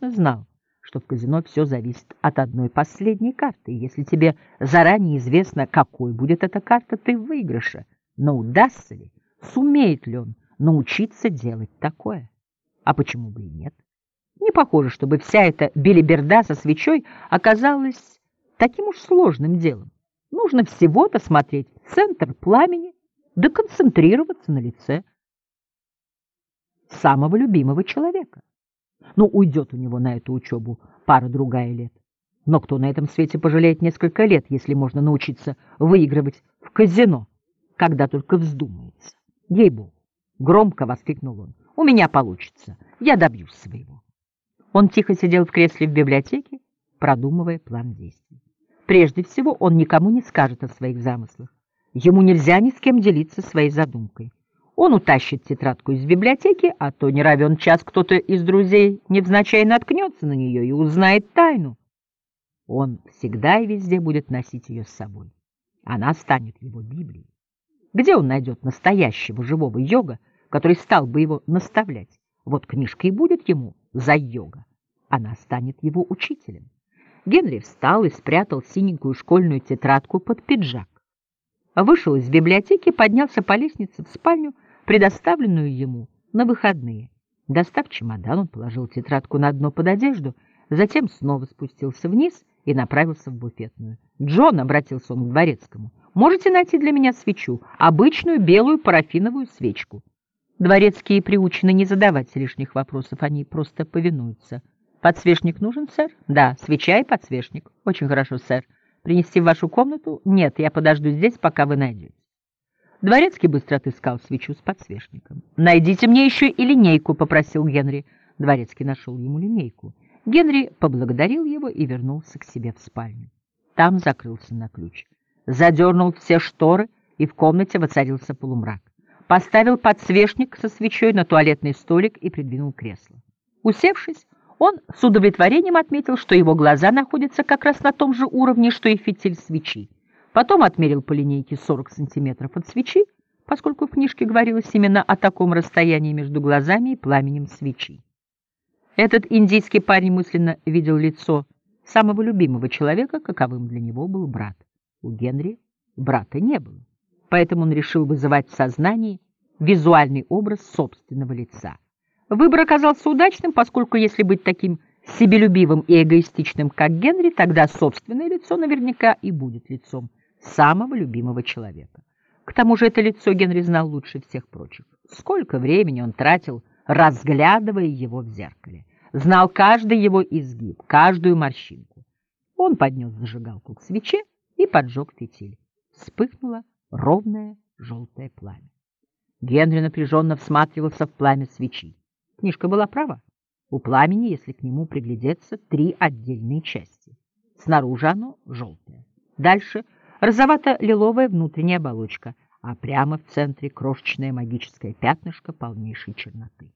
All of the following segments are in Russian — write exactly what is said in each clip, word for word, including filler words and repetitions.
точно знал, что в казино все зависит от одной последней карты, и если тебе заранее известно, какой будет эта карта, ты в выигрыше. Но удастся ли, сумеет ли он научиться делать такое? А почему бы и нет? Не похоже, чтобы вся эта белиберда со свечой оказалась таким уж сложным делом. Нужно всего-то смотреть в центр пламени, да концентрироваться на лице самого любимого человека. Ну, уйдет у него на эту учебу пара-другая лет. Но кто на этом свете пожалеет несколько лет, если можно научиться выигрывать в казино, когда только вздумается? Ей-богу! Громко воскликнул он. У меня получится. Я добьюсь своего. Он тихо сидел в кресле в библиотеке, продумывая план действий. Прежде всего, он никому не скажет о своих замыслах. Ему нельзя ни с кем делиться своей задумкой. Он утащит тетрадку из библиотеки, а то не равен час кто-то из друзей невзначай наткнется на нее и узнает тайну. Он всегда и везде будет носить ее с собой. Она станет его Библией. Где он найдет настоящего живого йога, который стал бы его наставлять? Вот книжка и будет ему за йога. Она станет его учителем. Генри встал и спрятал синенькую школьную тетрадку под пиджак. Вышел из библиотеки, поднялся по лестнице в спальню, предоставленную ему на выходные. Достав чемодан, он положил тетрадку на дно под одежду, затем снова спустился вниз и направился в буфетную. «Джон», — обратился он к дворецкому, — «можете найти для меня свечу, обычную белую парафиновую свечку?» Дворецкие приучены не задавать лишних вопросов, они просто повинуются. «Подсвечник нужен, сэр?» «Да, свеча и подсвечник». «Очень хорошо, сэр. Принести в вашу комнату?» «Нет, я подожду здесь, пока вы найдете». Дворецкий быстро отыскал свечу с подсвечником. «Найдите мне еще и линейку», — попросил Генри. Дворецкий нашел ему линейку. Генри поблагодарил его и вернулся к себе в спальню. Там закрылся на ключ. Задернул все шторы, и в комнате воцарился полумрак. Поставил подсвечник со свечой на туалетный столик и придвинул кресло. Усевшись, он с удовлетворением отметил, что его глаза находятся как раз на том же уровне, что и фитиль свечи. Потом отмерил по линейке сорок сантиметров от свечи, поскольку в книжке говорилось именно о таком расстоянии между глазами и пламенем свечи. Этот индийский парень мысленно видел лицо самого любимого человека, каковым для него был брат. У Генри брата не было, поэтому он решил вызывать в сознании визуальный образ собственного лица. Выбор оказался удачным, поскольку если быть таким себелюбивым и эгоистичным, как Генри, тогда собственное лицо наверняка и будет лицом самого любимого человека. К тому же это лицо Генри знал лучше всех прочих. Сколько времени он тратил, разглядывая его в зеркале. Знал каждый его изгиб, каждую морщинку. Он поднес зажигалку к свече и поджег фитиль. Вспыхнуло ровное желтое пламя. Генри напряженно всматривался в пламя свечи. Книжка была права. У пламени, если к нему приглядеться, три отдельные части. Снаружи оно желтое. Дальше розовато-лиловая внутренняя оболочка, а прямо в центре крошечное магическое пятнышко полнейшей черноты.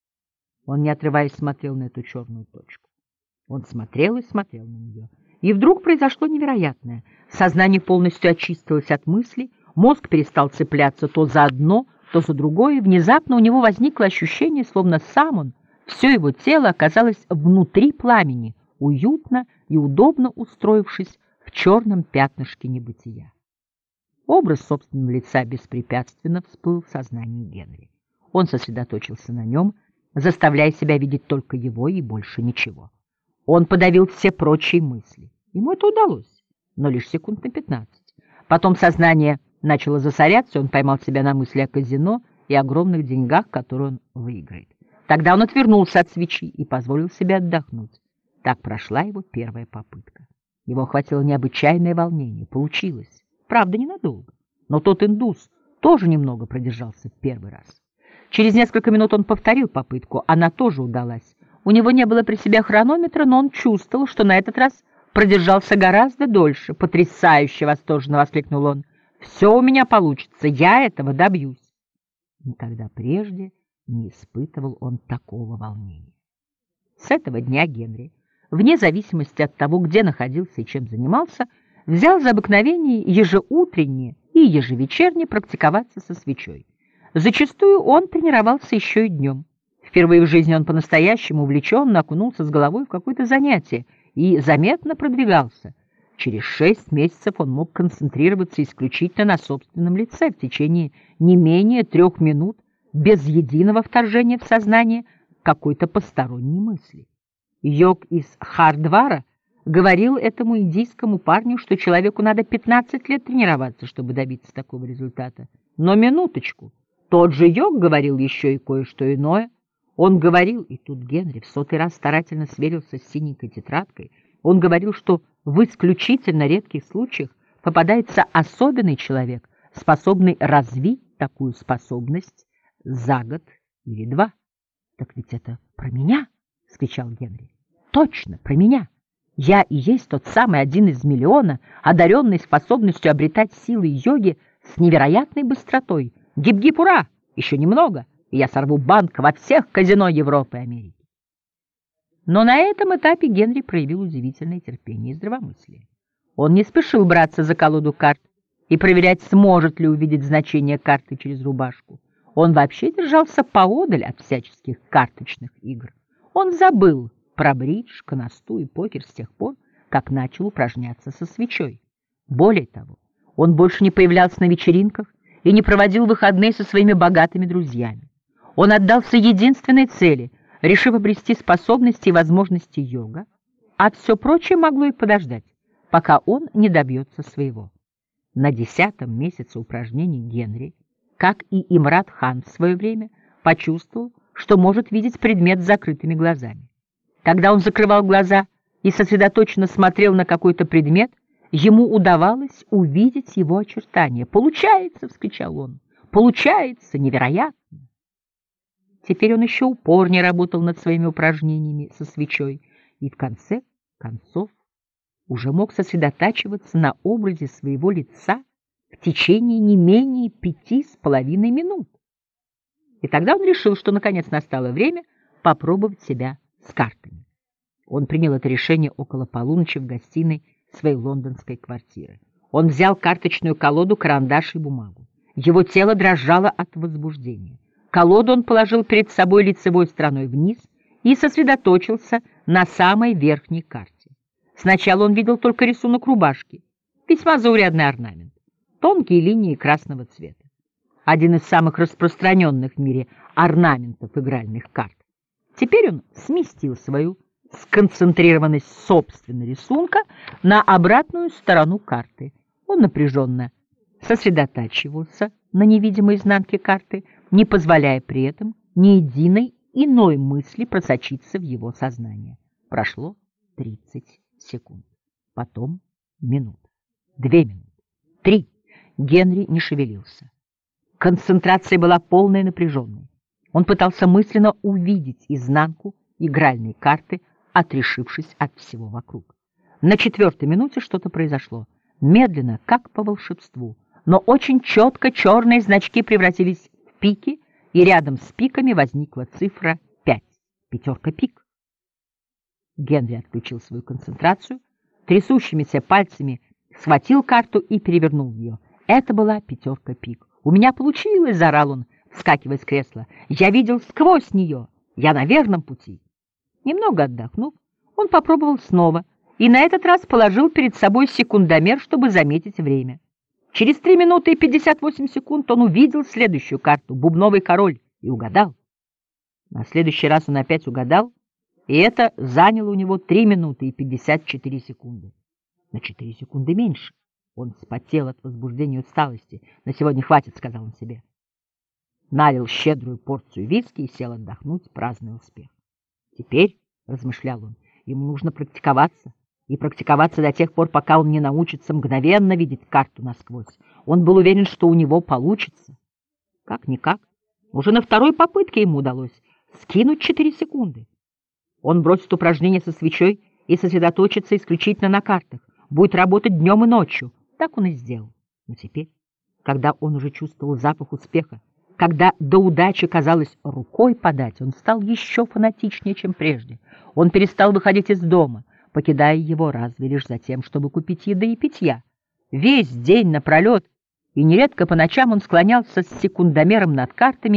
Он, не отрываясь, смотрел на эту черную точку. Он смотрел и смотрел на нее. И вдруг произошло невероятное. Сознание полностью очистилось от мыслей, мозг перестал цепляться то за одно, то за другое, и внезапно у него возникло ощущение, словно сам он, все его тело оказалось внутри пламени, уютно и удобно устроившись в черном пятнышке небытия. Образ собственного лица беспрепятственно всплыл в сознании Генри. Он сосредоточился на нем, заставляя себя видеть только его и больше ничего. Он подавил все прочие мысли. Ему это удалось, но лишь секунд на пятнадцать. Потом сознание начало засоряться, и он поймал себя на мысли о казино и огромных деньгах, которые он выиграет. Тогда он отвернулся от свечи и позволил себе отдохнуть. Так прошла его первая попытка. Его охватило необычайное волнение. Получилось. Правда, ненадолго. Но тот индус тоже немного продержался в первый раз. Через несколько минут он повторил попытку. Она тоже удалась. У него не было при себе хронометра, но он чувствовал, что на этот раз продержался гораздо дольше. «Потрясающе!» — восторженно воскликнул он. «Все у меня получится. Я этого добьюсь». Никогда прежде не испытывал он такого волнения. С этого дня Генри, вне зависимости от того, где находился и чем занимался, взял за обыкновение ежеутреннее и ежевечерне практиковаться со свечой. Зачастую он тренировался еще и днем. В Впервые в жизни он по-настоящему увлеченно окунулся с головой в какое-то занятие и заметно продвигался. Через шесть месяцев он мог концентрироваться исключительно на собственном лице в течение не менее трех минут без единого вторжения в сознание какой-то посторонней мысли. Йог из Хардвара говорил этому индийскому парню, что человеку надо пятнадцать лет тренироваться, чтобы добиться такого результата. Но минуточку, тот же йог говорил еще и кое-что иное. Он говорил, и тут Генри в сотый раз старательно сверился с синенькой тетрадкой, он говорил, что в исключительно редких случаях попадается особенный человек, способный развить такую способность за год или два. «Так ведь это про меня!» — вскричал Генри. «Точно, про меня! Я и есть тот самый один из миллиона, одаренный способностью обретать силы йоги с невероятной быстротой. Гип-гип, ура! Еще немного, и я сорву банк во всех казино Европы и Америки». Но на этом этапе Генри проявил удивительное терпение и здравомыслие. Он не спешил браться за колоду карт и проверять, сможет ли увидеть значение карты через рубашку. Он вообще держался поодаль от всяческих карточных игр. Он забыл про бридж, канасту и покер с тех пор, как начал упражняться со свечой. Более того, он больше не появлялся на вечеринках и не проводил выходные со своими богатыми друзьями. Он отдался единственной цели, решив обрести способности и возможности йога, а все прочее могло и подождать, пока он не добьется своего. На десятом месяце упражнений Генри, как и Имрат хан в свое время, почувствовал, что может видеть предмет с закрытыми глазами. Когда он закрывал глаза и сосредоточенно смотрел на какой-то предмет, ему удавалось увидеть его очертания. «Получается!» — вскричал он. «Получается! Невероятно!» Теперь он еще упорнее работал над своими упражнениями со свечой и в конце концов уже мог сосредотачиваться на образе своего лица в течение не менее пяти с половиной минут. И тогда он решил, что наконец настало время попробовать себя с картами. Он принял это решение около полуночи в гостиной своей лондонской квартиры. Он взял карточную колоду, карандаш и бумагу. Его тело дрожало от возбуждения. Колоду он положил перед собой лицевой стороной вниз и сосредоточился на самой верхней карте. Сначала он видел только рисунок рубашки, весьма заурядный орнамент, тонкие линии красного цвета. Один из самых распространенных в мире орнаментов игральных карт. Теперь он сместил свою сконцентрированность собственного рисунка на обратную сторону карты. Он напряженно сосредотачивался на невидимой изнанке карты, не позволяя при этом ни единой иной мысли просочиться в его сознание. Прошло тридцать секунд. Потом минута. Две минуты. Три. Генри не шевелился. Концентрация была полной и напряженной. Он пытался мысленно увидеть изнанку игральной карты, отрешившись от всего вокруг. На четвертой минуте что-то произошло. Медленно, как по волшебству, но очень четко черные значки превратились в пики, и рядом с пиками возникла цифра пять. Пятерка пик. Генри отключил свою концентрацию, трясущимися пальцами схватил карту и перевернул ее. Это была пятерка пик. «У меня получилось!» — заорал он, вскакивая с кресла. «Я видел сквозь нее! Я на верном пути!» Немного отдохнув, он попробовал снова и на этот раз положил перед собой секундомер, чтобы заметить время. Через три минуты и пятьдесят восемь секунд он увидел следующую карту — бубновый король, и угадал. На следующий раз он опять угадал, и это заняло у него три минуты и пятьдесят четыре секунды. На четыре секунды меньше. Он вспотел от возбуждения и усталости. «На сегодня хватит», — сказал он себе. Налил щедрую порцию виски и сел отдохнуть, празднуя успех. «Теперь», — размышлял он, — «ему нужно практиковаться, и практиковаться до тех пор, пока он не научится мгновенно видеть карту насквозь. Он был уверен, что у него получится. Как-никак, уже на второй попытке ему удалось скинуть четыре секунды. Он бросит упражнение со свечой и сосредоточится исключительно на картах, будет работать днем и ночью. Так он и сделал. Но теперь, когда он уже чувствовал запах успеха, когда до удачи казалось рукой подать, он стал еще фанатичнее, чем прежде. Он перестал выходить из дома, покидая его разве лишь за тем, чтобы купить еды и питья. Весь день напролет, и нередко по ночам он склонялся с секундомером над картами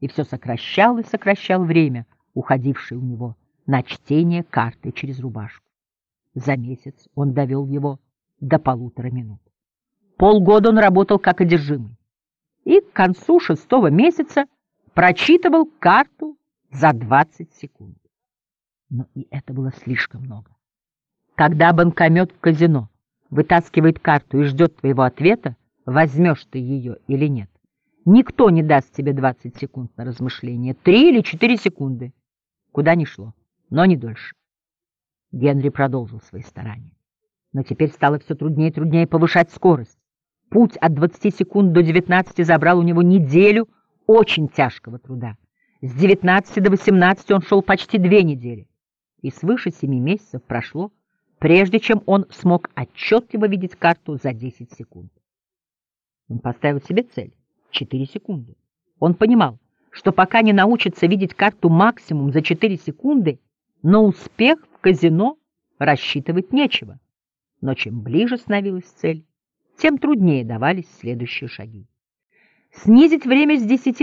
и все сокращал и сокращал время, уходившее у него на чтение карты через рубашку. За месяц он довел его до полутора минут. Полгода он работал как одержимый, и к концу шестого месяца прочитывал карту за двадцать секунд. Но и это было слишком много. Когда банкомет в казино вытаскивает карту и ждет твоего ответа, возьмешь ты ее или нет, никто не даст тебе двадцать секунд на размышление, три или четыре секунды. Куда ни шло, но не дольше. Генри продолжил свои старания. Но теперь стало все труднее и труднее повышать скорость. Путь от двадцати секунд до девятнадцати забрал у него неделю очень тяжкого труда. С девятнадцати до восемнадцати он шел почти две недели. И свыше семи месяцев прошло, прежде чем он смог отчетливо видеть карту за десять секунд. Он поставил себе цель — четыре секунды. Он понимал, что пока не научится видеть карту максимум за четыре секунды, на успех в казино рассчитывать нечего. Но чем ближе становилась цель, тем труднее давались следующие шаги. Снизить время с десяти